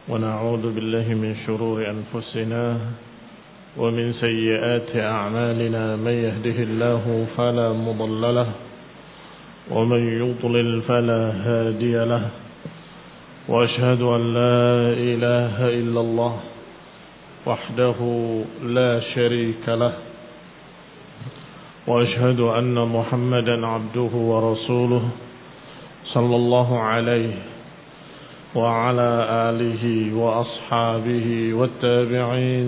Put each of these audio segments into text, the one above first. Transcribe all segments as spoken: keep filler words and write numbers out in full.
ونعوذ بالله من شرور أنفسنا ومن سيئات أعمالنا من يهده الله فلا مضل له ومن يضلل فلا هادي له وأشهد أن لا إله إلا الله وحده لا شريك له وأشهد أن محمدا عبده ورسوله صلى الله عليه وعلى آله وأصحابه والتابعين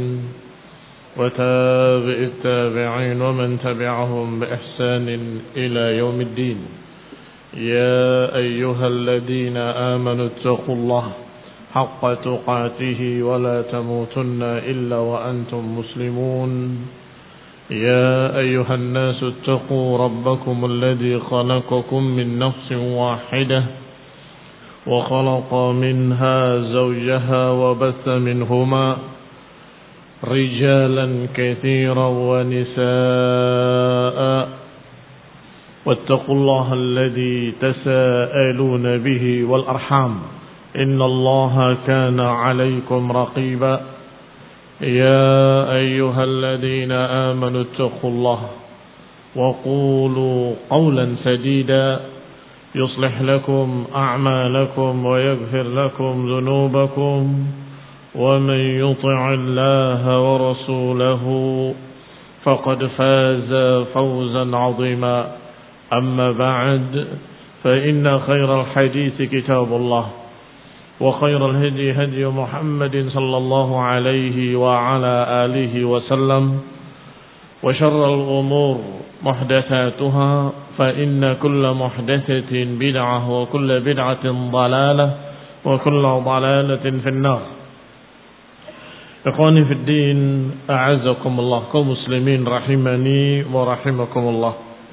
وتابع التابعين ومن تبعهم بإحسان إلى يوم الدين. يا أيها الذين آمنوا اتقوا الله حق تقاته ولا تموتن إلا وأنتم مسلمون. يا أيها الناس اتقوا ربكم الذي خلقكم من نفس واحدة وخلق منها زوجها وبث منهما رجالا كثيرا ونساء واتقوا الله الذي تساءلون به والأرحام إن الله كان عليكم رقيبا. يا أيها الذين آمنوا اتقوا الله وقولوا قولا سديدا يصلح لكم أعمالكم ويغفر لكم ذنوبكم ومن يطع الله ورسوله فقد فاز فوزا عظيما. أما بعد فإن خير الحديث كتاب الله وخير الهدي هدي محمد صلى الله عليه وعلى آله وسلم وشر الأمور محدثاتها فإن كل محدثة بدعة وكل بدعة ضلالة وكل ضلالة في النار. Ikhwani fi din, a'azakumullah, kaum muslimin rahimani wa rahimakumullah.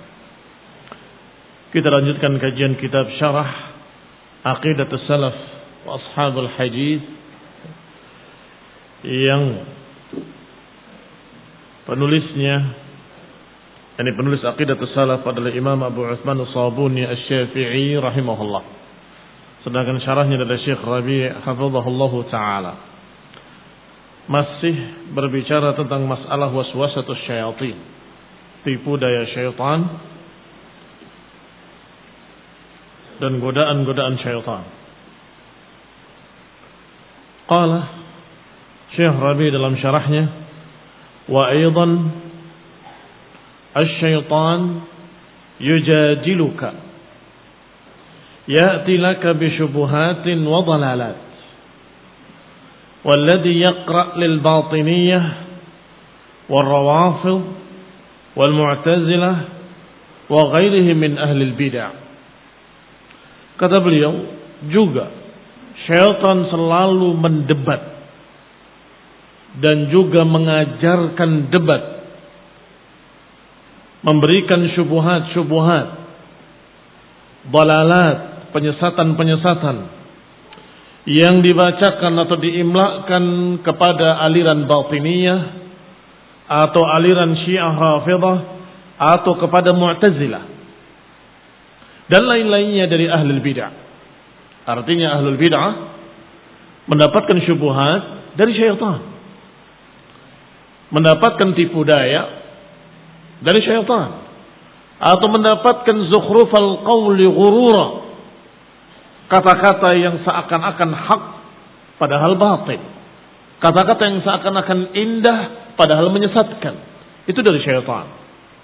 Kita lanjutkan kajian kitab Syarah Aqidatus Salaf wa Ashabul Hadis yang penulisnya, ini penulis Aqidatus Salaf adalah Imam Abu Uthman As-Sabuni Asy-Syafi'i rahimahullah. Sedangkan syarahnya adalah Syekh Rabi' hafizahullahu taala. Masih berbicara tentang masalah waswasatus syayatin, tipu daya syaitan dan godaan-godaan syaitan. Qala Syekh Rabi' dalam syarahnya, wa aidan asy-syaitan yujadiluka ya'ti laka bi syubuhatin wa dhalalat والذي يقرأ للباطنية والروافض والمعتزلة وغيرهم من أهل البدع. Kata beliau juga syaitan selalu mendebat dan juga mengajarkan debat, memberikan syubhat-syubhat, dalalat, penyesatan-penyesatan yang dibacakan atau diimlakkan kepada aliran batiniyah atau aliran Syiah Rafidah atau kepada Mu'tazilah dan lain-lainnya dari ahlul bid'ah. Artinya ahlul bid'ah mendapatkan syubhat dari syaitan, mendapatkan tipu daya dari syaitan, atau mendapatkan zukhrufal qawli ghurura, kata-kata yang seakan-akan hak padahal batil, kata-kata yang seakan-akan indah padahal menyesatkan. Itu dari syaitan.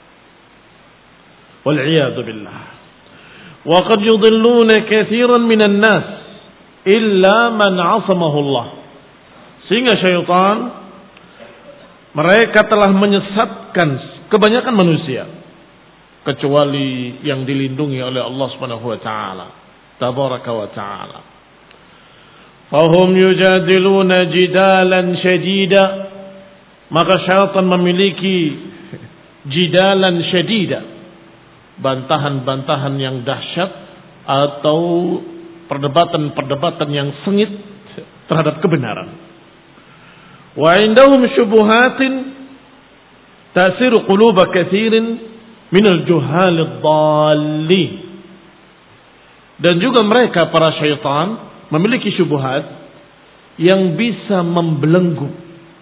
Wal'iyadu billah. Wa qad yudhilluna katsiran minan nas illa man 'asamahu Allah. Sehingga syaitan, mereka telah menyesatkan kebanyakan manusia kecuali yang dilindungi oleh Allah Subhanahu wa taala. Tabaraka wa ta'ala. Fahum yujadiluna jidalan syadida. Maka syaitan memiliki jidalan syadida, bantahan-bantahan yang dahsyat atau perdebatan-perdebatan yang sengit terhadap kebenaran. Wa indahum syubuhatin tasiru quluba katsirin minal juhalid dhalin. Dan juga mereka para syaitan memiliki syubhat yang bisa membelenggu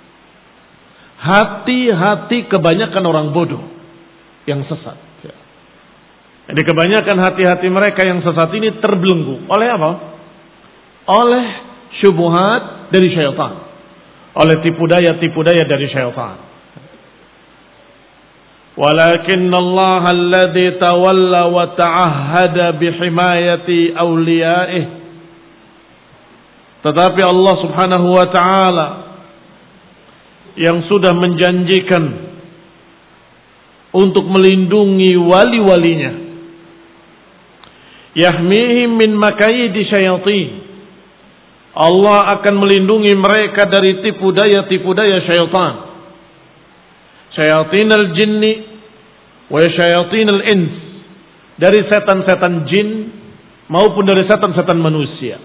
hati-hati kebanyakan orang bodoh yang sesat. Jadi kebanyakan hati-hati mereka yang sesat ini terbelenggu oleh apa? Oleh syubhat dari syaitan, oleh tipu daya-tipu daya dari syaitan. Walakin Allah alladhi tawalla wa ta'ahhada bihimayati awliya'ih. Tetapi Allah Subhanahu wa ta'ala yang sudah menjanjikan untuk melindungi wali-walinya, yahmihim min makaidi syayatin, Allah akan melindungi mereka dari tipu daya-tipu daya syaitan, syayatin al-jinni wa syayatin al-ins, dari setan-setan jin maupun dari setan-setan manusia.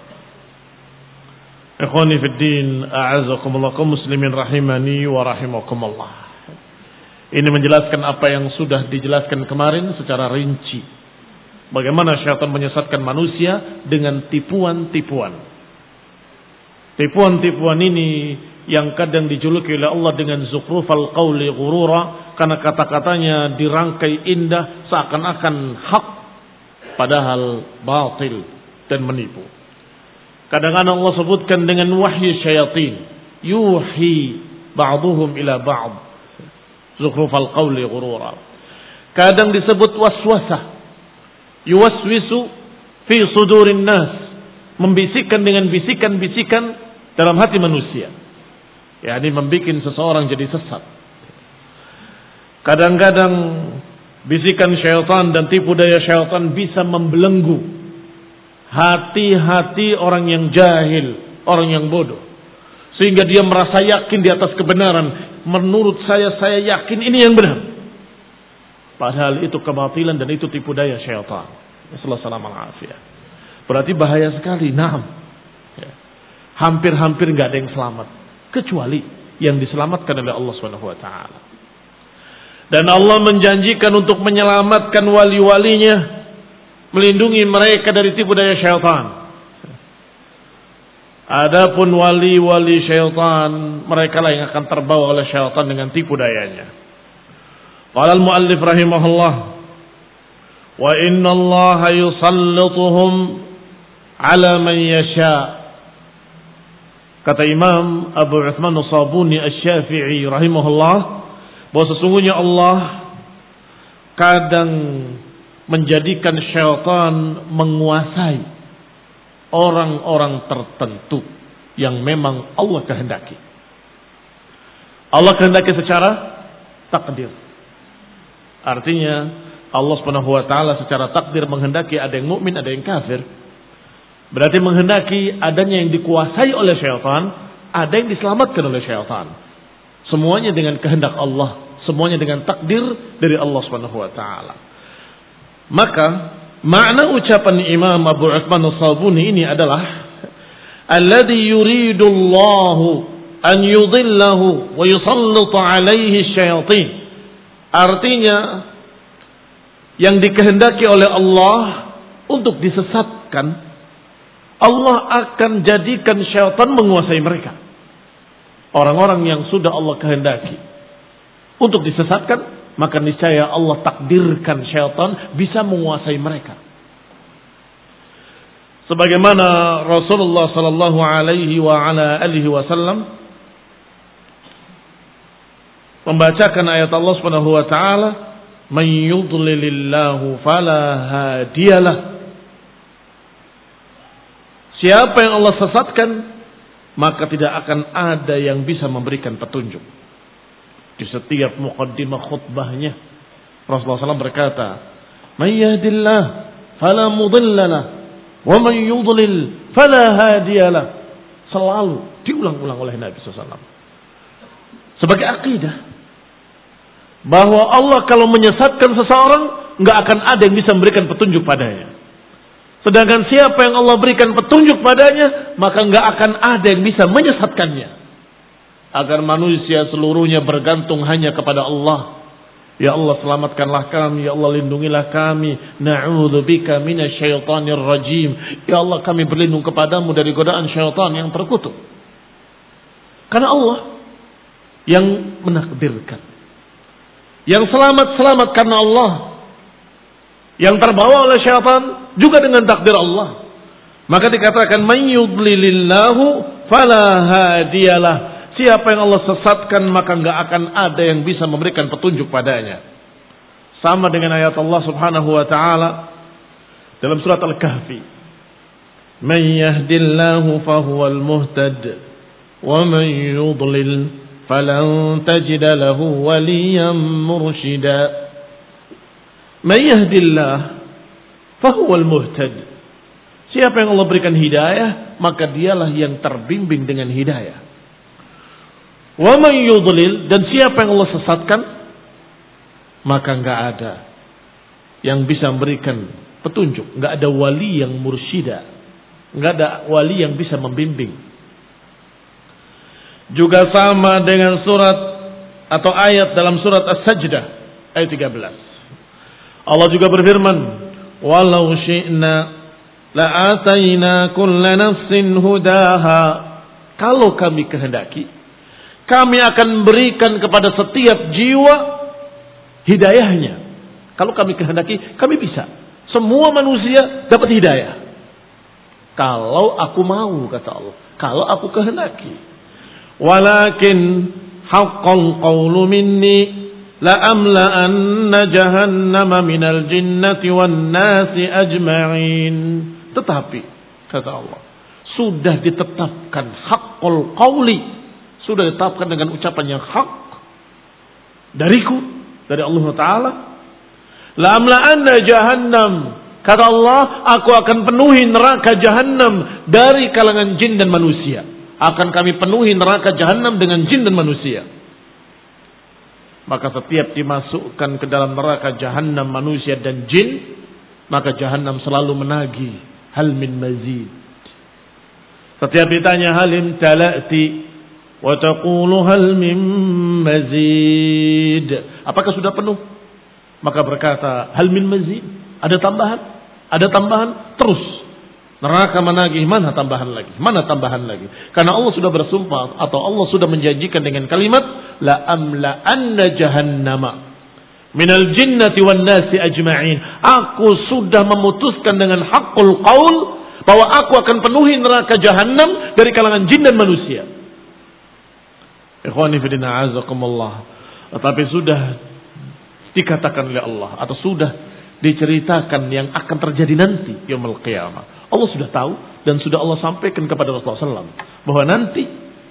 Ikhwani fid din, a'azzakumullah, kaum muslimin rahimani wa rahimakumullah. Ini menjelaskan apa yang sudah dijelaskan kemarin secara rinci. Bagaimana syaitan menyesatkan manusia dengan tipuan-tipuan. Tipuan-tipuan ini yang kadang dijuluki oleh Allah dengan zukhrufal qawli ghurura, karena kata-katanya dirangkai indah seakan-akan hak padahal batil dan menipu. Kadang-kadang Allah sebutkan dengan wahyu syayatin, yuhi ba'duhum ila ba'd, zukhrufal qawli ghurura. Kadang disebut waswasah, yuwaswisu fi sudurin nas, membisikkan dengan bisikan-bisikan dalam hati manusia, yakni membikin seseorang jadi sesat. Kadang-kadang bisikan syaitan dan tipu daya syaitan bisa membelenggu hati-hati orang yang jahil, orang yang bodoh, sehingga dia merasa yakin di atas kebenaran. Menurut saya, saya yakin ini yang benar, padahal itu kebatilan dan itu tipu daya syaitan. Assalamualaikum warahmatullahi wabarakatuh. Berarti bahaya sekali. Naam, hampir-hampir nggak ada yang selamat kecuali yang diselamatkan oleh Allah Subhanahu wa taala. Dan Allah menjanjikan untuk menyelamatkan wali-walinya, melindungi mereka dari tipu daya syaitan. Adapun wali-wali syaitan, mereka lah yang akan terbawa oleh syaitan dengan tipu dayanya. Qala al-muallif rahimahullah, wa inna Allah yusallituhum ala man yasha. Kata Imam Abu Uthman As-Sabuni Asy-Syafi'i rahimahullah, bahwa sesungguhnya Allah kadang menjadikan syaitan menguasai orang-orang tertentu yang memang Allah kehendaki. Allah kehendaki secara takdir. Artinya Allah Subhanahu wa taala secara takdir menghendaki ada yang mukmin, ada yang kafir. Berarti menghendaki adanya yang dikuasai oleh syaitan, ada yang diselamatkan oleh syaitan. Semuanya dengan kehendak Allah, semuanya dengan takdir dari Allah Subhanahu wa taala. Maka makna ucapan Imam Abu Uthman As-Sabuni ini adalah alladhi yuridullahu an yudillahu wa yusallitu alaihi syayatin. Artinya yang dikehendaki oleh Allah untuk disesatkan, Allah akan jadikan syaitan menguasai mereka. Orang-orang yang sudah Allah kehendaki untuk disesatkan, maka niscaya Allah takdirkan syaitan bisa menguasai mereka. Sebagaimana Rasulullah sallallahu alaihi wa ala alihi wasallam membacakan ayat Allah Subhanahu wa taala, "Man yudlilillahu fala hadiyalah." Siapa yang Allah sesatkan, maka tidak akan ada yang bisa memberikan petunjuk. Di setiap muqaddimah khutbahnya Rasulullah shallallahu alaihi wasallam berkata, "Man yahdillah fala mudhillalah, wa man yudlil fala hadiyalah." Selalu diulang-ulang oleh Nabi shallallahu alaihi wasallam sebagai akidah bahwa Allah kalau menyesatkan seseorang, nggak akan ada yang bisa memberikan petunjuk padanya. Sedangkan siapa yang Allah berikan petunjuk padanya, maka nggak akan ada yang bisa menyesatkannya. Agar manusia seluruhnya bergantung hanya kepada Allah Ya Allah selamatkanlah kami, ya Allah lindungilah kami. Na'udzubika minasyaitonir rajim. Ya Allah kami berlindung kepadamu dari godaan syaitan yang terkutuk. Karena Allah yang menakdirkan. Yang selamat-selamat karena Allah. Yang terbawa oleh syaitan juga dengan takdir Allah. Maka dikatakan man yudlilillahu fala hadiyalah. Siapa yang Allah sesatkan maka enggak akan ada yang bisa memberikan petunjuk padanya. Sama dengan ayat Allah Subhanahu wa taala dalam surat Al-Kahfi. Man yahdillahu fahuwal muhtad wa man yudlil falan tajida lahu waliyan mursyida. Man yahdillah fahuwal muhtad. Siapa yang Allah berikan hidayah, maka dialah yang terbimbing dengan hidayah. Wa man yudlil, dan siapa yang Allah sesatkan, maka enggak ada yang bisa memberikan petunjuk, enggak ada wali yang mursyida, enggak ada wali yang bisa membimbing. Juga sama dengan surat atau ayat dalam surat As-Sajdah ayat tiga belas. Allah juga berfirman, "Walau syi'na la'atayna kulla nafsin hudaha." Kalau kami kehendaki, kami akan berikan kepada setiap jiwa hidayahnya. Kalau kami kehendaki, kami bisa. Semua manusia dapat hidayah. Kalau aku mau, kata Allah. Kalau aku kehendaki. Walakin haqqal qawlu minni la'amla'anna jahannama minal jinnati wan nasi ajma'in. Tetapi, kata Allah, sudah ditetapkan haqqul qawli, sudah ditetapkan dengan ucapan yang hak dariku, dari Allah Ta'ala. La'amla'anna jahannam, kata Allah, aku akan penuhi neraka jahannam dari kalangan jin dan manusia. Akan kami penuhi neraka jahannam dengan jin dan manusia. Maka setiap dimasukkan ke dalam neraka jahannam manusia dan jin, maka jahannam selalu menagih, hal min mazid. Setiap ditanya halim talati wa taqulu hal min mazid, apakah sudah penuh? Maka berkata hal min mazid, ada tambahan, ada tambahan, terus neraka menagih, mana tambahan lagi, mana tambahan lagi. Karena Allah sudah bersumpah atau Allah sudah menjanjikan dengan kalimat la amla anna jahannama minal jinnati wan nasi ajma'in. Aku sudah memutuskan dengan haqqul qaul bahwa aku akan penuhi neraka jahannam dari kalangan jin dan manusia. Ikhwani fillah azakumullah. Tetapi sudah dikatakan oleh Allah atau sudah diceritakan yang akan terjadi nanti yaumul qiyamah. Allah sudah tahu dan sudah Allah sampaikan kepada Rasulullah sallallahu alaihi wasallam bahwa nanti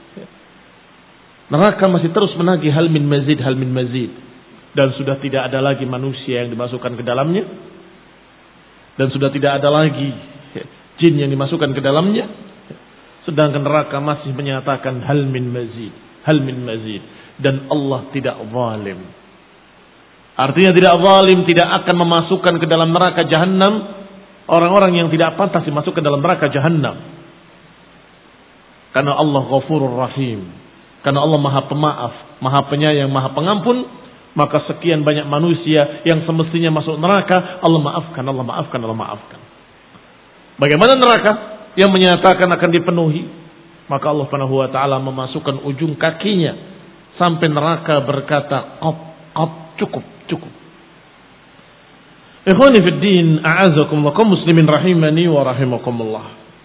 neraka masih terus menagih hal min mazid, hal min mazid, dan sudah tidak ada lagi manusia yang dimasukkan ke dalamnya, dan sudah tidak ada lagi jin yang dimasukkan ke dalamnya, sedangkan neraka masih menyatakan hal min mazid, hal min mazid, dan Allah tidak zalim. Artinya tidak zalim, tidak akan memasukkan ke dalam neraka jahannam orang-orang yang tidak pantas dimasuk ke dalam neraka jahannam. Karena Allah Ghafurur Rahim. Karena Allah Maha Pemaaf, Maha Penyayang, Maha Pengampun, maka sekian banyak manusia yang semestinya masuk neraka, Allah maafkan, Allah maafkan, Allah maafkan. Bagaimana neraka yang menyatakan akan dipenuhi? Maka Allah Subhanahu wa taala memasukkan ujung kakinya sampai neraka berkata, "Qop, qop, cukup, cukup." Ikhwani fid din, a'azakumullah, kaum muslimin rahimani wa rahimakumullah.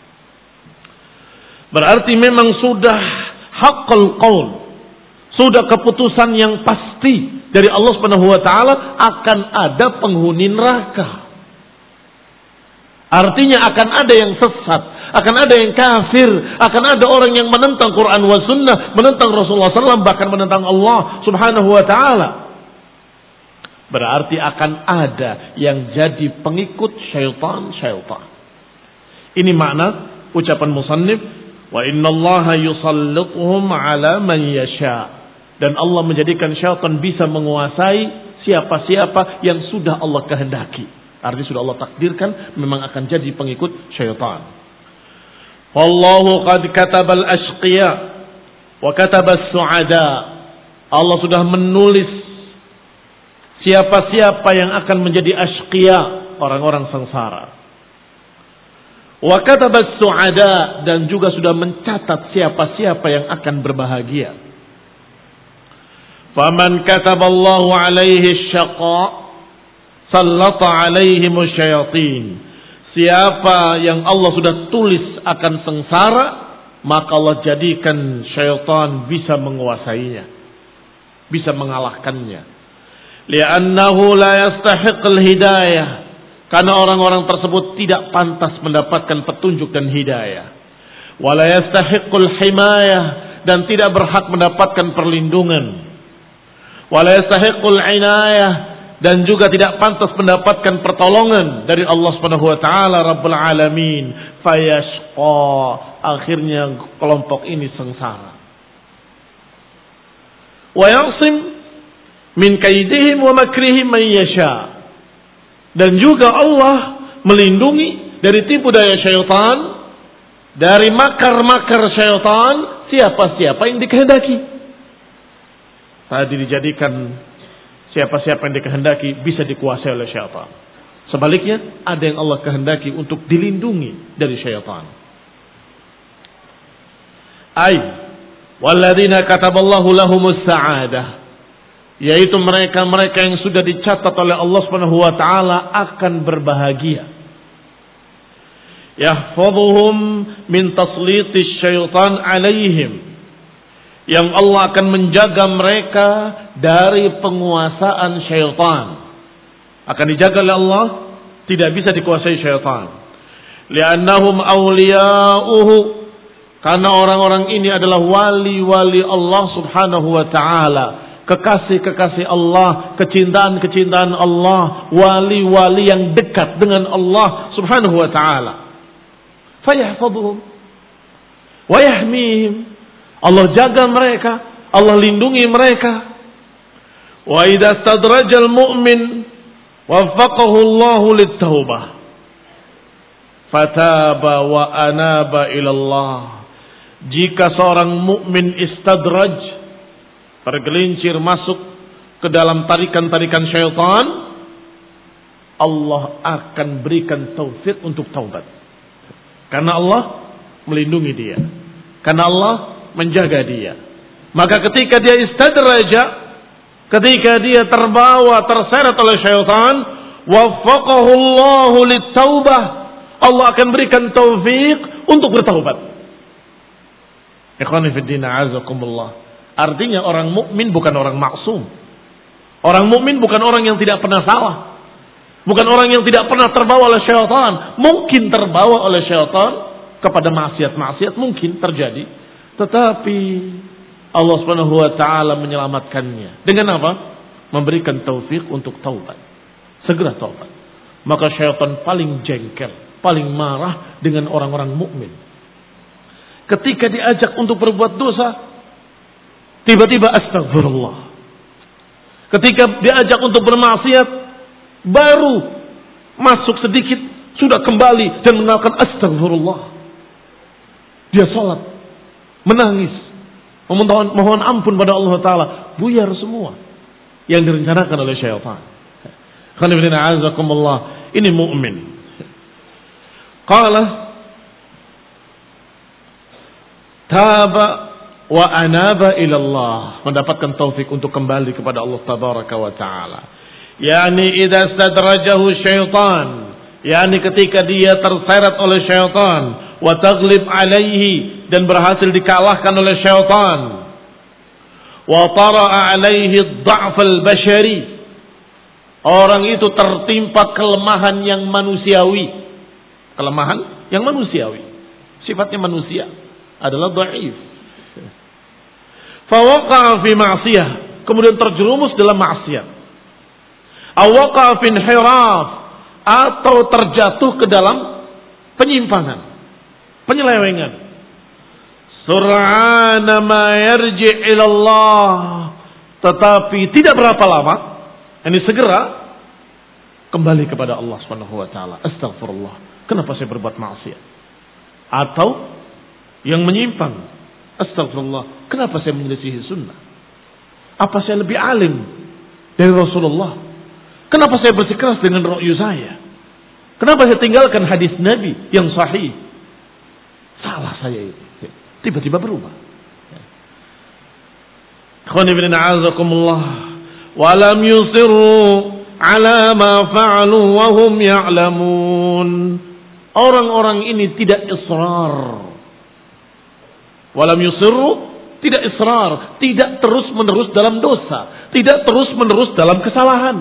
Berarti memang sudah haqqul qaul, sudah keputusan yang pasti dari Allah Subhanahu wa taala akan ada penghuni neraka. Artinya akan ada yang sesat, akan ada yang kafir, akan ada orang yang menentang Quran wa sunnah, menentang Rasulullah sallallahu alaihi wasallam, bahkan menentang Allah Subhanahu wa taala. Berarti akan ada yang jadi pengikut syaitan-syaitan. Ini makna ucapan musannif, wa innallaha yusallituhum ala man yasha. Dan Allah menjadikan syaitan bisa menguasai siapa-siapa yang sudah Allah kehendaki. Artinya sudah Allah takdirkan memang akan jadi pengikut syaitan. Wallahu qad katabal ashqiya wa katabas su'ada. Allah sudah menulis siapa-siapa yang akan menjadi asyqiya, orang-orang sengsara. Wa katabas su'ada, dan juga sudah mencatat siapa-siapa yang akan berbahagia. Faman kataballahu alaihi syaqa sallata alaihi musyayatin. Siapa yang Allah sudah tulis akan sengsara, maka Allah jadikan syaitan bisa menguasainya, bisa mengalahkannya. Li'annahu la yastahiqul hidayah, karena orang-orang tersebut tidak pantas mendapatkan petunjuk dan hidayah. Wa la yastahiqul himayah, dan tidak berhak mendapatkan perlindungan. Wa la yastahiqul inayah, dan juga tidak pantas mendapatkan pertolongan dari Allah Subhanahu wa taala Rabbul Alamin. Fayashqa, akhirnya kelompok ini sengsara. Wa yasim min kaidihim wa makrihim man yasha, dan juga Allah melindungi dari tipu daya syaitan, dari makar-makar syaitan, siapa-siapa yang dikehendaki. Tadi dijadikan siapa-siapa yang dikehendaki bisa dikuasai oleh syaitan. Sebaliknya, ada yang Allah kehendaki untuk dilindungi dari syaitan. Ay, walladzina kataballahu lahumus sa'adah, yaitu mereka-mereka yang sudah dicatat oleh Allah Subhanahu wa taala akan berbahagia. Yahfazuhum min taslitis syaitan alaihim, yang Allah akan menjaga mereka dari penguasaan syaitan. Akan dijaga oleh Allah, tidak bisa dikuasai syaitan. Li'annahum awliya'uhu, karena orang-orang ini adalah wali-wali Allah Subhanahu wa ta'ala, kekasih-kekasih Allah, kecintaan-kecintaan Allah, wali-wali yang dekat dengan Allah Subhanahu wa ta'ala. Fayahfaduhum wa yahmihim, Allah jaga mereka, Allah lindungi mereka. Wa idza stadrajal mu'min waffaqahu Allahu lit-taubah fataba wa anaba ila Allah. Jika seorang mukmin istadraj, tergelincir masuk ke dalam tarikan-tarikan syaitan, Allah akan berikan taufik untuk taubat. Karena Allah melindungi dia, karena Allah menjaga dia. Maka ketika dia istadraja, ketika dia terbawa, terseret oleh syaitan, waffaqahu Allahu lit-taubah, Allah akan berikan taufik untuk bertaubat. Ikhwani fid din, a'azakumullah. Artinya orang mukmin bukan orang maksum. Orang mukmin bukan orang yang tidak pernah salah. Bukan orang yang tidak pernah terbawa oleh syaitan. Mungkin terbawa oleh syaitan kepada maksiat-maksiat, mungkin terjadi. Tetapi Allah Subhanahu wa taala menyelamatkannya. Dengan apa? Memberikan taufik untuk taubat. Segera taubat. Maka syaitan paling jengkel, paling marah dengan orang-orang mukmin. Ketika diajak untuk berbuat dosa, tiba-tiba astagfirullah. Ketika diajak untuk bermaksiat, baru masuk sedikit sudah kembali dan mengatakan astagfirullah. Dia salat, menangis, memohon, mohon ampun pada Allah Ta'ala. Buyar semua yang direncanakan oleh syaitan. Ini mu'min. Qala taba wa anaba ilallah, mendapatkan taufik untuk kembali kepada Allah Tabaraka wa Ta'ala. Yani idza stadrajahu syaitan, yani ketika dia terseret oleh syaitan, wa taglib alaihi, dan berhasil dikalahkan oleh syaitan, wa tara'a alaihi dha'f al-bashari, orang itu tertimpa kelemahan yang manusiawi, kelemahan yang manusiawi, sifatnya manusia adalah dhaif. Fa waqa'a fi ma'siyah, kemudian terjerumus dalam maksiat. Aw waqa'a fi inhiraf, atau terjatuh ke dalam penyimpangan, penyelewengan. Sur'ana ma yarji' ila Allah, tetapi tidak berapa lama, ini segera kembali kepada Allah Subhanahu wa taala. Astagfirullah, kenapa saya berbuat maksiat? Atau yang menyimpang, astagfirullah, kenapa saya menyelisihi sunnah? Apa saya lebih alim dari Rasulullah Kenapa saya bersikeras dengan ra'yu saya? Kenapa saya tinggalkan hadis Nabi yang sahih? Salah saya itu. Tiba-tiba berubah. Ikhwan ibn a'azakumullah. Walam yusirru ala ma fa'alu wa hum ya'lamun. Orang-orang ini tidak israr. Walam yusirru, tidak israr, tidak terus-menerus dalam dosa, tidak terus-menerus dalam kesalahan.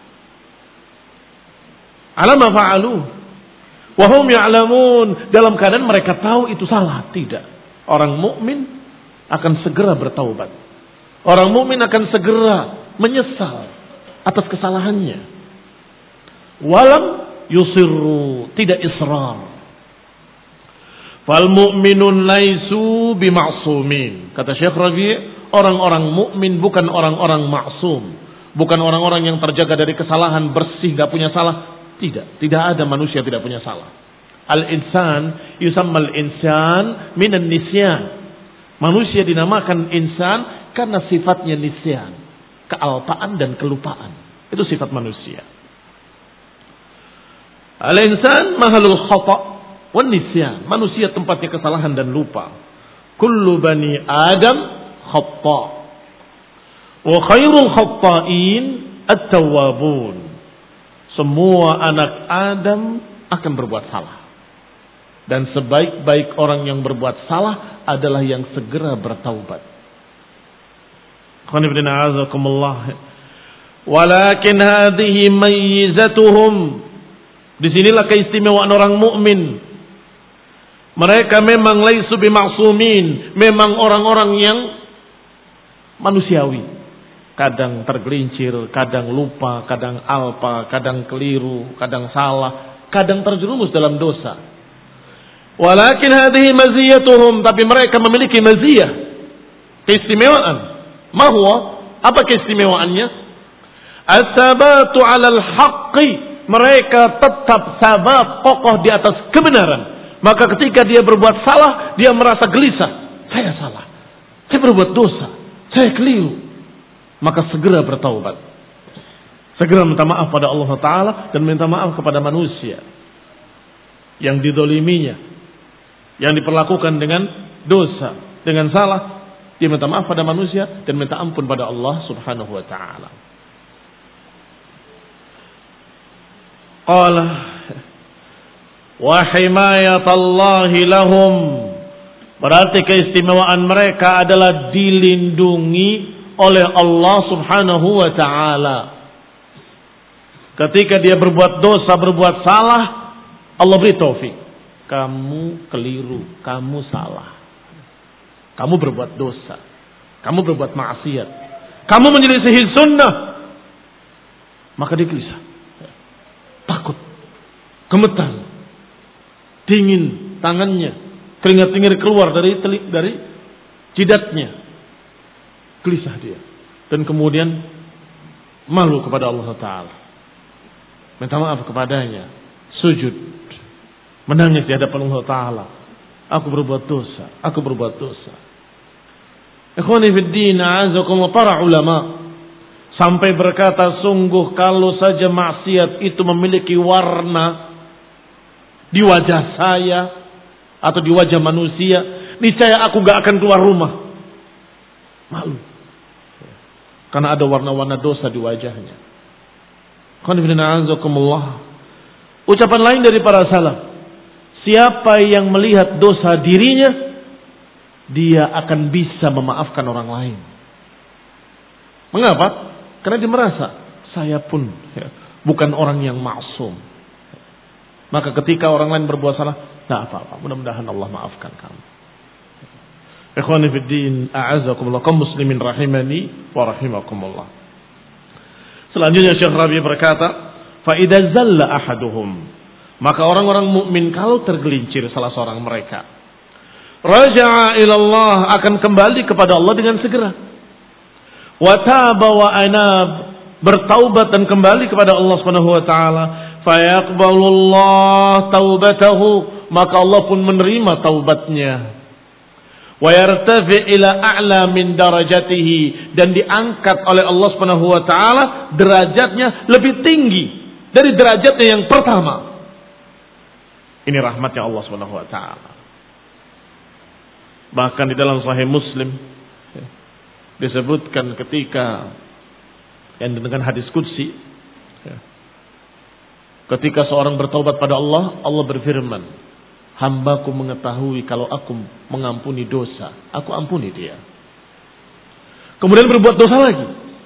Ala ma fa'alu wa hum ya'lamun, dalam keadaan mereka tahu itu salah. Tidak. Orang mukmin akan segera bertaubat. Orang mukmin akan segera menyesal atas kesalahannya. Walam yusirru, tidak israr. Fal mu'minun laisu bima'sumin. Kata Syekh Rabi', orang-orang mukmin bukan orang-orang maksum, bukan orang-orang yang terjaga dari kesalahan, bersih, enggak punya salah. Tidak, tidak ada manusia tidak punya salah. Al-insan yusammal insan minan nisyan. Manusia dinamakan insan karena sifatnya nisyan, kealpaan dan kelupaan. Itu sifat manusia. Al-insan mahalul khata' wan nisyan. Manusia tempatnya kesalahan dan lupa. Kullu bani Adam khata'. Wa khairul khata'in at-tawwabun. Semua anak Adam akan berbuat salah. Dan sebaik-baik orang yang berbuat salah adalah yang segera bertaubat. Walakin hadhihi mayyizatuhum. Disinilah keistimewaan orang mukmin. Mereka memang laisu bima'sumin, memang orang-orang yang manusiawi. Kadang tergelincir, kadang lupa, kadang alpa, kadang keliru, kadang salah, kadang terjerumus dalam dosa. Walakin hadhihi maziyatuhum, tapi mereka memiliki maziyah, keistimewaan. Mahwa, apa keistimewaannya? As-sabatu 'alal haqqi, mereka tetap sabat kokoh di atas kebenaran. Maka ketika dia berbuat salah, dia merasa gelisah. Saya salah, saya berbuat dosa, saya keliru. Maka segera bertaubat. Segera minta maaf pada Allah Ta'ala dan minta maaf kepada manusia yang didoliminya, yang diperlakukan dengan dosa, dengan salah. Dia minta maaf pada manusia dan minta ampun pada Allah Subhanahu Wa Ta'ala. Qala wa himayatallahi lahum, berarti keistimewaan mereka adalah dilindungi oleh Allah Subhanahu wa ta'ala. Ketika dia berbuat dosa, berbuat salah, Allah beri taufik. Kamu keliru, kamu salah. Kamu berbuat dosa, kamu berbuat maksiat, kamu menyelisihi sunnah. Maka dia gelisah, takut, gemetar, dingin tangannya, keringat-keringat keluar dari telik, dari jidatnya. Gelisah dia. Dan kemudian malu kepada Allah Ta'ala. Minta maaf kepadanya. Sujud. Menangis di hadapan Allah Ta'ala. Aku berbuat dosa. Aku berbuat dosa. Ikhwani fiddin, a'azakumullah, para ulama sampai berkata, sungguh kalau saja maksiat itu memiliki warna di wajah saya atau di wajah manusia, niscaya aku gak akan keluar rumah. Malu. Karena ada warna-warna dosa di wajahnya. Ucapan lain dari para salaf, siapa yang melihat dosa dirinya, dia akan bisa memaafkan orang lain. Mengapa? Karena dia merasa, saya pun ya, bukan orang yang maksum. Maka ketika orang lain berbuat salah, tak apa-apa, mudah-mudahan Allah maafkan kamu. Ikhwani fiddin, a'azakumullah, kaum muslimin rahimani wa rahimakumullah. Selanjutnya Syekh Rabi berkata, fa idza zalla ahaduhum, maka orang-orang mukmin kalau tergelincir salah seorang mereka, raja'a ila Allah, akan kembali kepada Allah dengan segera. Wa taba wa anab, bertaubat dan kembali kepada Allah Subhanahu wa taala, fa yaqbalullah taubatahu, maka Allah pun menerima taubatnya. wa yartafi ila a'la min darajatihi, dan diangkat oleh Allah Subhanahu wa taala derajatnya lebih tinggi dari derajatnya yang pertama. Ini rahmatnya Allah Subhanahu wa taala. Bahkan di dalam Sahih Muslim disebutkan ketika yang dengan hadis qudsi, ketika seorang bertaubat pada Allah, Allah berfirman, hambaku mengetahui kalau aku mengampuni dosa, aku ampuni dia. Kemudian berbuat dosa lagi,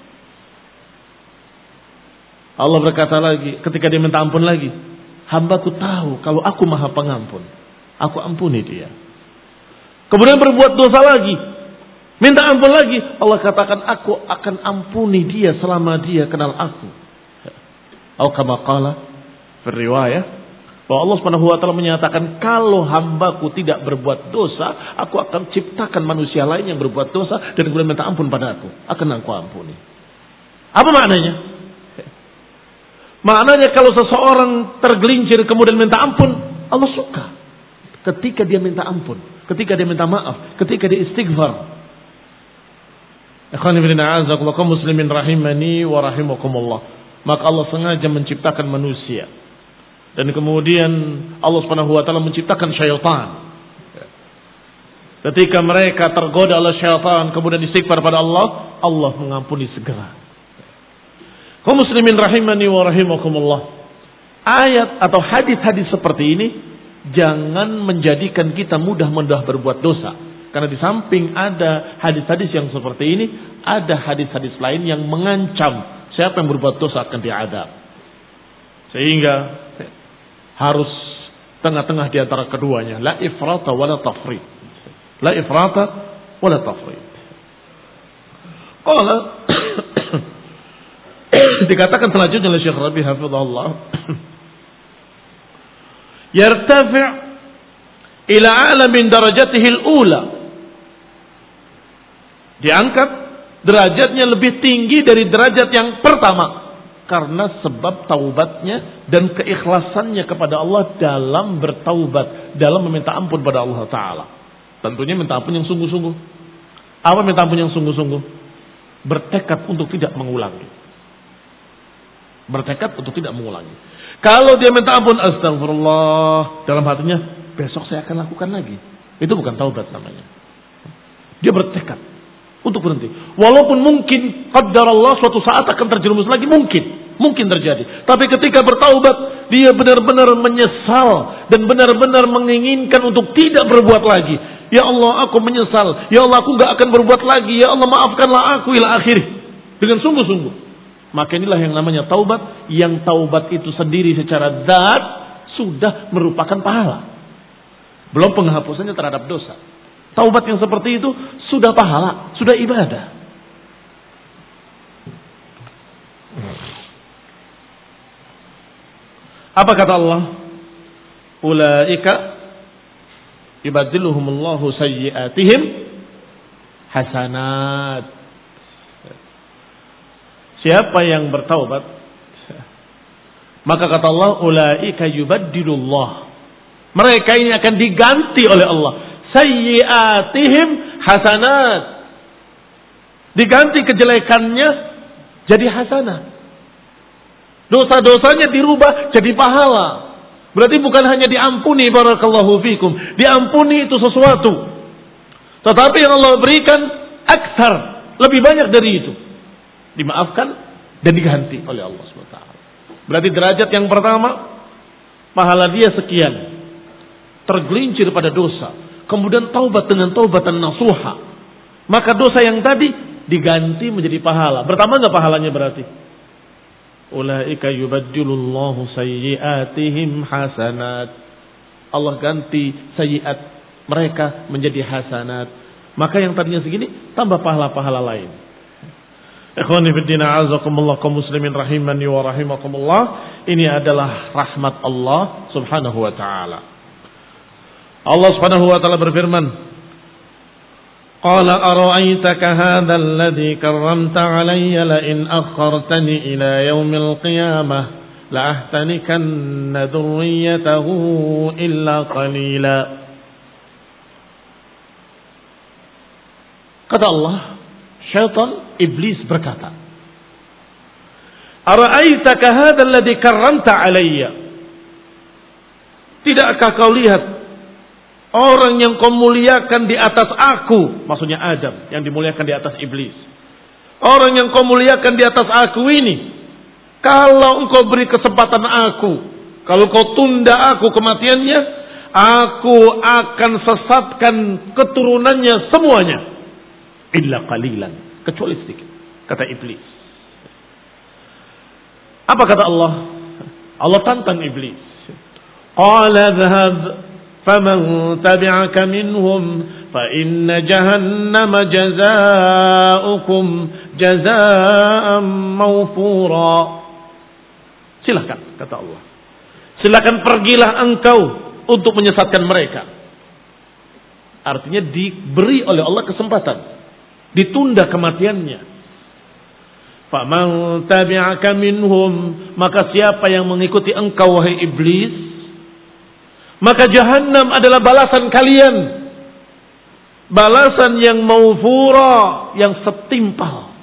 Allah berkata lagi, ketika dia minta ampun lagi, hambaku tahu kalau aku maha pengampun, aku ampuni dia. Kemudian berbuat dosa lagi, minta ampun lagi, Allah katakan aku akan ampuni dia selama dia kenal aku. Atau kama qala fi riwayah, bahwa Allah Subhanahu wa taala menyatakan kalau hambaku tidak berbuat dosa, aku akan ciptakan manusia lain yang berbuat dosa dan kemudian minta ampun pada aku, akan aku ampuni. Apa maknanya? Maknanya kalau seseorang tergelincir kemudian minta ampun, Allah suka ketika dia minta ampun, ketika dia minta maaf, ketika dia istighfar. Ikhwan fillah, a'azakumullah kaum muslimin rahimani wa rahimakumullah. Maka Allah sengaja menciptakan manusia, dan kemudian Allah Subhanahu wa taala menciptakan syaitan. Ketika mereka tergoda oleh syaitan kemudian istighfar pada Allah, Allah mengampuni segera. Kaum muslimin rahimani wa rahimakumullah. Ayat atau hadis-hadis seperti ini jangan menjadikan kita mudah-mudah berbuat dosa. Karena di samping ada hadis-hadis yang seperti ini, ada hadis-hadis lain yang mengancam siapa yang berbuat dosa akan diadab. Sehingga harus tengah-tengah di antara keduanya. La ifrata wa la tafrit. La ifrata wa la tafrit. Qala dikatakan selanjutnya oleh Syekh Rabi hafizahullah, yartafi' ila a'la min darajatihi al-ula, diangkat derajatnya lebih tinggi dari derajat yang pertama karena sebab taubatnya dan keikhlasannya kepada Allah dalam bertaubat, dalam meminta ampun pada Allah Ta'ala. Tentunya minta ampun yang sungguh-sungguh. Apa minta ampun yang sungguh-sungguh? Bertekad untuk tidak mengulangi. Bertekad untuk tidak mengulangi. Kalau dia minta ampun, astagfirullah, dalam hatinya, besok saya akan lakukan lagi, itu bukan taubat namanya. Dia bertekad untuk berhenti. Walaupun mungkin qaddar Allah suatu saat akan terjerumus lagi, mungkin, mungkin terjadi. Tapi ketika bertaubat, dia benar-benar menyesal dan benar-benar menginginkan untuk tidak berbuat lagi. Ya Allah, aku menyesal. Ya Allah, aku gak akan berbuat lagi. Ya Allah, maafkanlah aku ila akhirih. Dengan sungguh-sungguh. Maka inilah yang namanya taubat, yang taubat itu sendiri secara zat sudah merupakan pahala. Belum penghapusannya terhadap dosa. Taubat yang seperti itu sudah pahala, sudah ibadah. Apa kata Allah? Ulaika yubaddiluhumullahu sayyi'atihim hasanat. Siapa yang bertaubat, maka kata Allah, ulaika yubaddilullah, mereka ini akan diganti oleh Allah sayyi'atihim hasanat, diganti kejelekannya jadi hasanah, dosa-dosanya dirubah jadi pahala. Berarti bukan hanya diampuni, barakallahu fikum, diampuni itu sesuatu, tetapi yang Allah berikan aktsar, lebih banyak dari itu, dimaafkan dan diganti oleh Allah subhanahu wa taala. Berarti derajat yang pertama, pahala dia sekian, tergelincir pada dosa, kemudian taubat dengan taubatan nasuha, maka dosa yang tadi diganti menjadi pahala. Bertambah nggak pahalanya berarti? Ulaika yubaddilullahu sayyi'atihim hasanat. Allah ganti sayyi'at mereka menjadi hasanat. Maka yang tadinya segini tambah pahala-pahala lain. Ikhwani fiddin, a'azakumullah kaum muslimin rahimani wa rahimakumullah. Ini adalah rahmat Allah subhanahu wa ta'ala. Allah subhanahu wa ta'ala berfirman, qala ara'aytaka hadha alladhi karramta alayya la in akhartani ila yaumil qiyamah la ahtanikanna dhurriyyatahu illa qalila. Kata Allah, syaitan, iblis berkata, "Ara'aitaka hadzal ladzi karramta alayya?" Tidakkah kau lihat orang yang kau muliakan di atas aku, maksudnya Adam yang dimuliakan di atas iblis. Orang yang kau muliakan di atas aku ini, kalau engkau beri kesempatan aku, kalau kau tunda aku kematiannya, aku akan sesatkan keturunannya semuanya. Illa qalilan, kecuali sedikit, kata iblis. Apa kata Allah? Allah tantang iblis. Qala dhhab faman tabi'aka minhum fa inna jahannama jazaa'ukum jazaa'an mawfura. Silakan, kata Allah. Silakan pergilah engkau untuk menyesatkan mereka. Artinya diberi oleh Allah kesempatan, ditunda kematiannya. Faman tabi'aka minhum, maka siapa yang mengikuti engkau wahai iblis, maka jahannam adalah balasan kalian. Balasan yang mawfura, yang setimpal.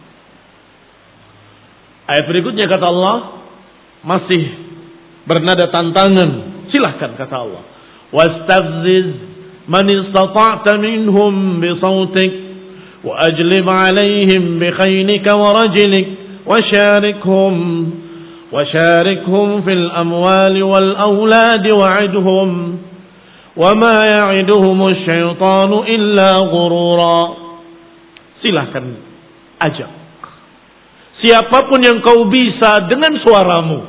Ayat berikutnya kata Allah, masih bernada tantangan. Silahkan kata Allah. Wastafziz man istata'ta minhum bisautik wa ajlib alaihim bikhaylika wa rajlik wa syarikhum وشاركهم في الأموال والأولاد وعدهم وما يعدهم الشيطان إلا غرورا. Silahkan ajak siapapun yang kau bisa dengan suaramu,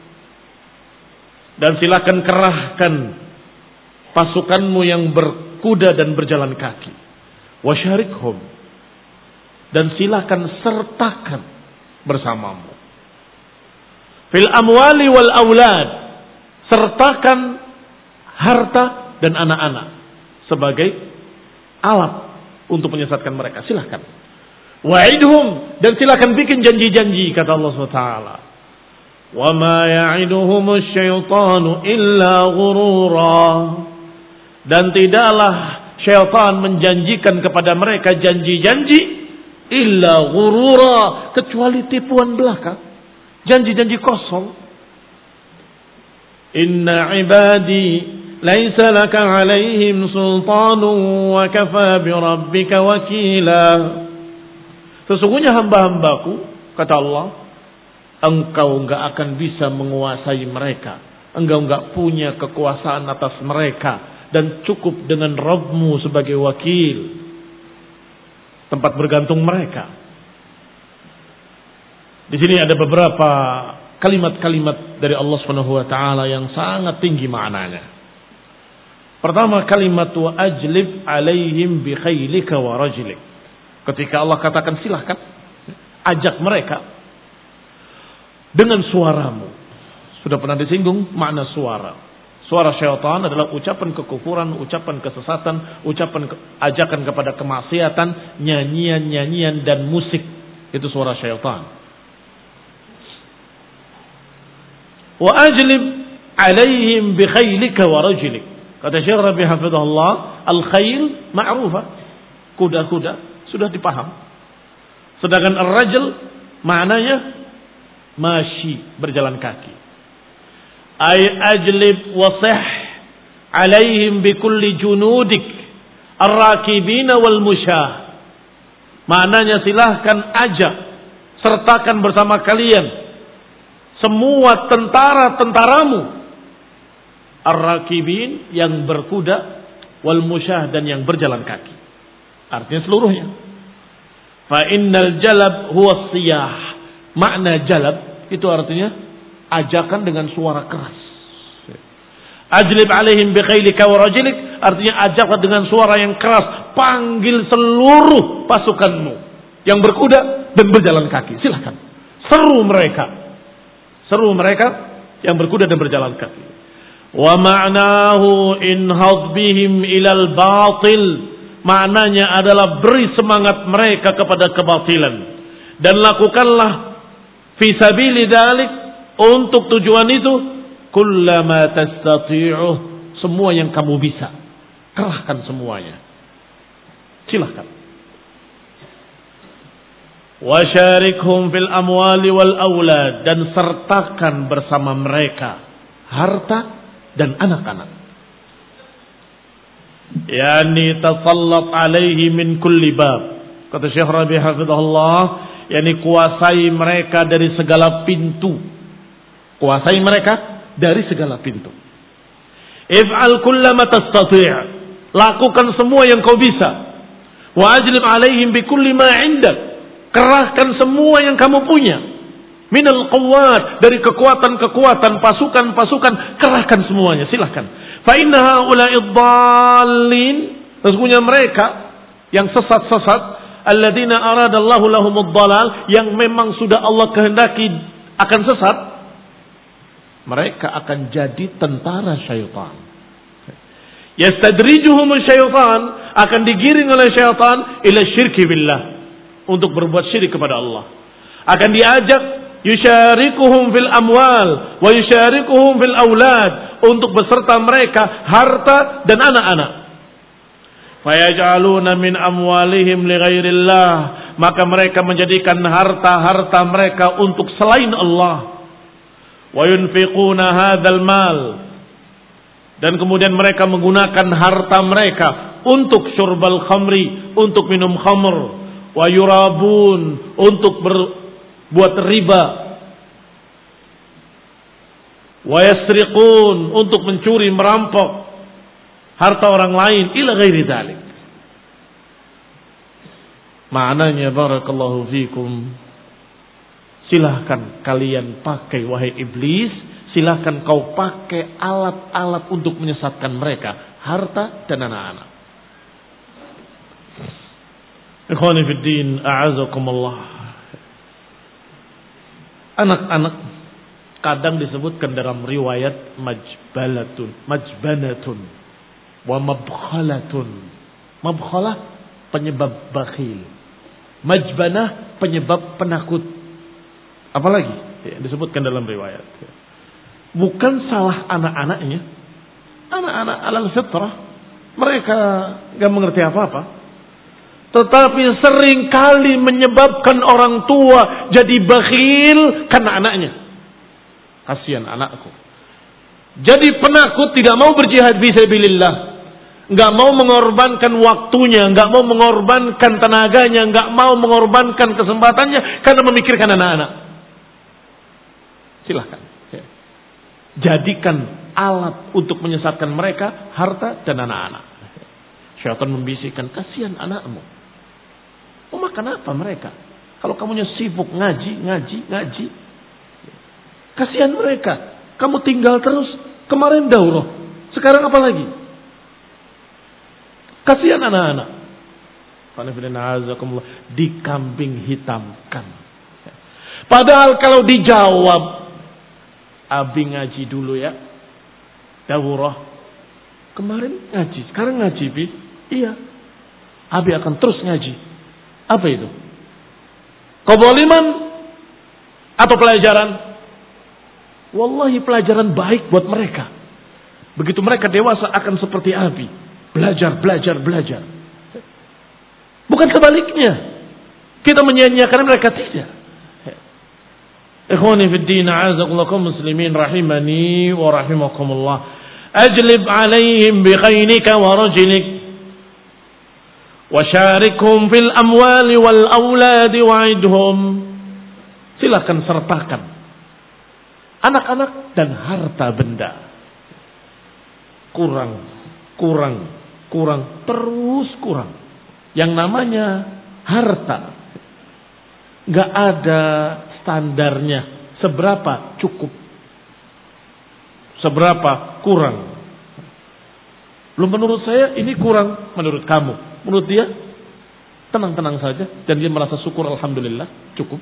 dan silahkan kerahkan pasukanmu yang berkuda dan berjalan kaki. Wasyarikhum, dan silahkan sertakan bersamamu. Fil amwali wal aulad, sertakan harta dan anak-anak sebagai alat untuk menyesatkan mereka. Silahkan. Wa'idhum, dan silahkan bikin janji-janji, kata Allah subhanahu wa taala. Wa ma ya'iduhumus syaitanu illa ghurura, dan tidaklah syaitan menjanjikan kepada mereka janji-janji illa ghurura, kecuali tipuan belaka. Janji-janji kosong. Inna ibadi laisa laka alaihim sultanun wa kafa bi rabbika wakila. Sesungguhnya hamba-hambaku, kata Allah, engkau enggak akan bisa menguasai mereka. Engkau enggak punya kekuasaan atas mereka, dan cukup dengan Rabbmu sebagai wakil, tempat bergantung mereka. Di sini ada beberapa kalimat-kalimat dari Allah Subhanahu wa taala yang sangat tinggi maknanya. Pertama, kalimat wa ajlib alaihim bi khailika wa rajlik. Ketika Allah katakan silahkan ajak mereka dengan suaramu. Sudah pernah disinggung makna suara. Suara syaitan adalah ucapan kekufuran, ucapan kesesatan, ucapan ke, ajakan kepada kemaksiatan, nyanyian-nyanyian dan musik. Itu suara syaitan. Wa ajlib alaihim bi khaylika wa rajlik. Kata Syekh Rabi hafizahullah, al-khayl ma'rufa, kuda-kuda sudah dipaham. Sedangkan ar-rajl maknanya masyi, berjalan kaki. Ay ajlib wasih alaihim bi kulli junudik ar-rakibina wal musyah. Maknanya silahkan ajak, sertakan bersama kalian semua tentara-tentaramu, ar-rakibin yang berkuda, wal musyah dan yang berjalan kaki. Artinya seluruhnya. Fa innal jalab huwa siyah. Makna jalab itu artinya ajakan dengan suara keras. Ajlib alaihim bi khailika wa rajlik, artinya ajaklah dengan suara yang keras, panggil seluruh pasukanmu yang berkuda dan berjalan kaki. Silakan seru mereka. Seru mereka yang berkuda dan berjalan kaki. Wa ma'nahu inhad bihim ilal batil. Maknanya adalah beri semangat mereka kepada kebatilan. Dan lakukanlah fi sabili dzalik, untuk tujuan itu, kullama tastati'uh, semua yang kamu bisa. Kerahkan semuanya. Silahkan. Wa syarikhum fil amwali wal aulad, dan sertakan bersama mereka harta dan anak-anak. Yani tasallat alaihi min kulli bab. Kata Syekh Rabi' hafizahullah, yani kuasai mereka dari segala pintu. Kuasai mereka dari segala pintu. If'al kullama tastati', lakukan semua yang kau bisa. Wa ajlib alaihim bi kulli ma 'indak, kerahkan semua yang kamu punya. Minal quwwat, dari kekuatan-kekuatan, pasukan-pasukan, kerahkan semuanya, silahkan. Fa inna haula'i dhallin, sesungguhnya mereka yang sesat-sesat, alladzina aradallahu lahumud dhalal, yang memang sudah Allah kehendaki akan sesat, mereka akan jadi tentara syaitan. Yastadrijuhum syaitan, akan digiring oleh syaitan ila syirki billah, untuk berbuat syirik kepada Allah. Akan diajak yusyarikuhum fil amwal wa yusyarikuhum fil aulad, untuk beserta mereka harta dan anak-anak. Fayaj'aluna min amwalihim li ghairillah, maka mereka menjadikan harta-harta mereka untuk selain Allah. Wa yunfiquna hadzal mal, dan kemudian mereka menggunakan harta mereka untuk syurbal khamri, untuk minum khamr, wa yurabun, untuk berbuat riba, wa yasriqun, untuk mencuri, merampok harta orang lain, ila ghairi dzalik. Maknanya barakallahu fikum, silahkan kalian pakai wahai iblis, silahkan kau pakai alat-alat untuk menyesatkan mereka, harta dan anak-anak. Ikhwani fid din, a'azakumullah. Anak-anak kadang disebutkan dalam riwayat majbalatun, majbanatun, wa mabkhalatun. Mabkhalah penyebab bakhil, majbanah penyebab penakut. Apalagi ya, disebutkan dalam riwayat. Bukan salah anak-anaknya, anak-anak alal fitrah, mereka gak mengerti apa-apa, tetapi seringkali menyebabkan orang tua jadi bakhil karena anaknya. Kasihan anakku, jadi penakut, tidak mau berjihad fisabilillah, gak mau mengorbankan waktunya, gak mau mengorbankan tenaganya, gak mau mengorbankan kesempatannya karena memikirkan anak-anak. Silahkan, jadikan alat untuk menyesatkan mereka harta dan anak-anak. Syaitan membisikkan, kasihan anakmu, mau makan apa mereka kalau kamunya sibuk ngaji, ngaji, ngaji. Kasihan mereka, kamu tinggal terus. Kemarin daurah, sekarang apa lagi? Kasihan anak-anak. Dikambing hitamkan. Padahal kalau dijawab, abi ngaji dulu ya, daurah. Kemarin ngaji, sekarang ngaji, Bi. Iya, abi akan terus ngaji. Apa itu? Kezaliman atau pelajaran? Wallahi pelajaran baik buat mereka. Begitu mereka dewasa akan seperti abi, belajar, belajar, belajar. Bukan sebaliknya, kita menyia-nyiakan mereka, tidak. Ikhwani fid din, a'azakumullah muslimin rahimani wa rahimakumullah. Ajlib alaihim bi khainika wa rajlik wa syarikhum fil amwali wal auladi wa'idhum. Silakan sertakan anak-anak dan harta benda. Kurang, kurang, kurang, terus kurang. Yang namanya harta gak ada standarnya, seberapa cukup, seberapa kurang. Belum, menurut saya ini kurang, menurut kamu, menurut dia tenang-tenang saja, dan dia merasa syukur, alhamdulillah cukup.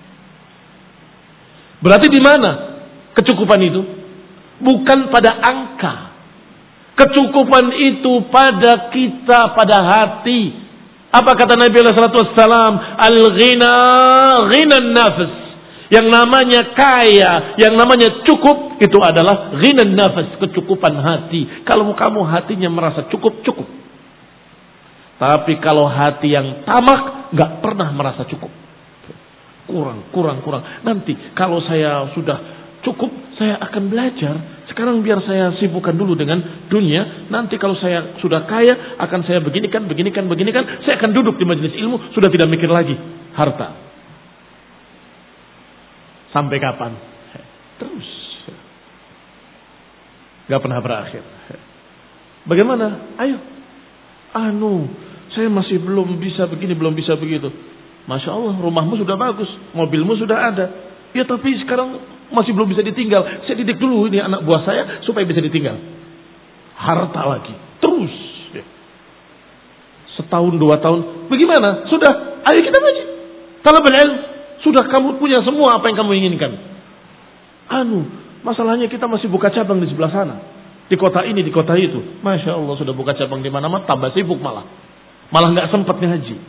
Berarti di mana kecukupan itu? Bukan pada angka. Kecukupan itu pada kita, pada hati. Apa kata Nabi sallallahu alaihi wasallam? Al-ghina ghinan nafs. Yang namanya kaya, yang namanya cukup, itu adalah ghinan nafs, kecukupan hati. Kalau kamu hatinya merasa cukup, cukup. Tapi kalau hati yang tamak, gak pernah merasa cukup. Kurang, kurang, kurang. Nanti kalau saya sudah cukup, saya akan belajar. Sekarang biar saya sibukkan dulu dengan dunia. Nanti kalau saya sudah kaya, akan saya beginikan, beginikan, beginikan. Saya akan duduk di majelis ilmu, sudah tidak mikir lagi harta. Sampai kapan? Terus. Gak pernah berakhir. Bagaimana? Ayo. Anu, saya masih belum bisa begini, belum bisa begitu. Masya Allah, rumahmu sudah bagus, mobilmu sudah ada. Ya tapi sekarang masih belum bisa ditinggal. Saya didik dulu ini anak buah saya supaya bisa ditinggal. Harta lagi, terus. Setahun, dua tahun, bagaimana? Sudah, ayo kita ngaji. Talabul ilm, sudah kamu punya semua apa yang kamu inginkan. Anu, masalahnya kita masih buka cabang di sebelah sana. Di kota ini, di kota itu. Masya Allah, sudah buka cabang di mana-mana, tambah sibuk malah. Malah nggak sempat ngaji.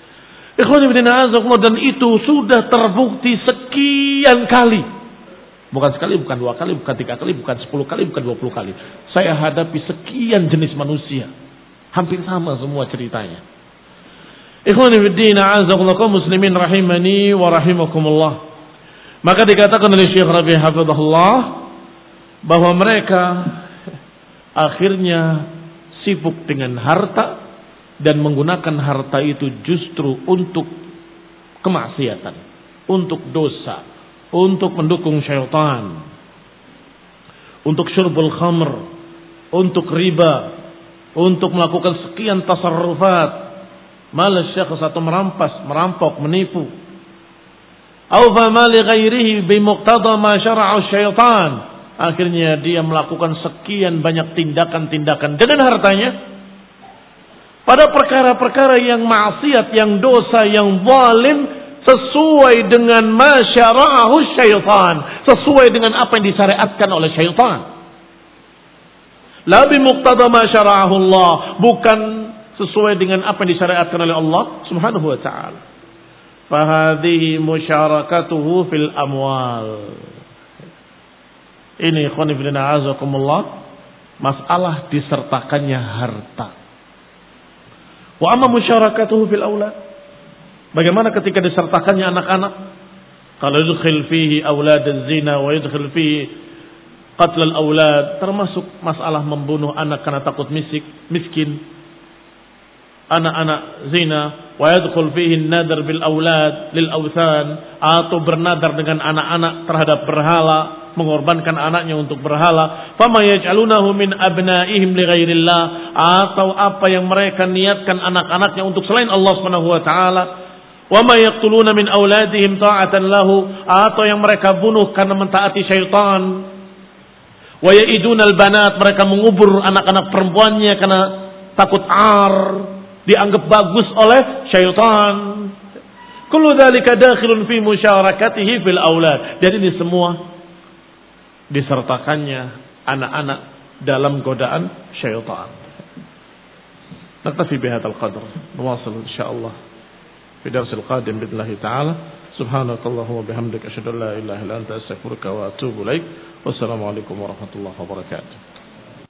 Dan itu sudah terbukti sekian kali. Bukan sekali, bukan dua kali, bukan tiga kali, bukan sepuluh kali, bukan dua puluh kali. Saya hadapi sekian jenis manusia. Hampir sama semua ceritanya. Ikhwani fiddin, a'azakumullah muslimin rahimani wa rahimakumullah. Maka dikatakan oleh Syekh Rabi' hafizahullah bahwa mereka akhirnya sibuk dengan harta dan menggunakan harta itu justru untuk kemaksiatan, untuk dosa, untuk mendukung syaitan, untuk syurbul khamr, untuk riba, untuk melakukan sekian tasarrufat, malas syakhs atau merampas, merampok, menipu. Au fa mali ghairihi bi muqtada ma syara'a syaitan. Akhirnya dia melakukan sekian banyak tindakan-tindakan dengan hartanya pada perkara-perkara yang maksiat, yang dosa, yang zalim, sesuai dengan ma syara'ahu syaitan, sesuai dengan apa yang disyariatkan oleh syaitan. La bi muqtada ma syara'ahu Allah, bukan sesuai dengan apa yang disyariatkan oleh Allah Subhanahu wa taala. Fa hadhihi musyarakatuhu fil amwal. Ini ikhwan fillah azakumullah, masalah disertakannya harta. Wa amma musyarakatuhu fil aulad, bagaimana ketika disertakannya anak-anak? Kalau yadkhul fihi aulad az-zina wa yadkhul fihi qatl al-aulad, termasuk masalah membunuh anak karena takut misik, miskin, anak-anak zina, wa yadkhul fihi an-nadar bil aulad lil awthan, atau bernadar dengan anak-anak terhadap berhala, mengorbankan anaknya untuk berhala. Fama yaj'alunahu min abnaihim li ghairillah, atau apa yang mereka niatkan anak-anaknya untuk selain Allah Subhanahu wa taala. Wa ma yaqtuluna min auladihim ta'atan lahu, atau yang mereka bunuh karena mentaati syaitan. Wa ya'iduna al-banat, mereka mengubur anak-anak perempuannya karena takut ar, dianggap bagus oleh syaitan. Kullu dzalika dakhilun fi musyarakatihi fil aulad. Jadi ini semua disertakannya anak-anak dalam godaan syaitan. Naktafi bihadzal qadr. Nuwasil insyaallah fi darsil qadim billahi ta'ala. Subhanakallahumma bihamdika asyhadu an la ilaha illa anta astaghfiruka wa atubu ilaik. Wassalamu alaikum warahmatullahi wabarakatuh.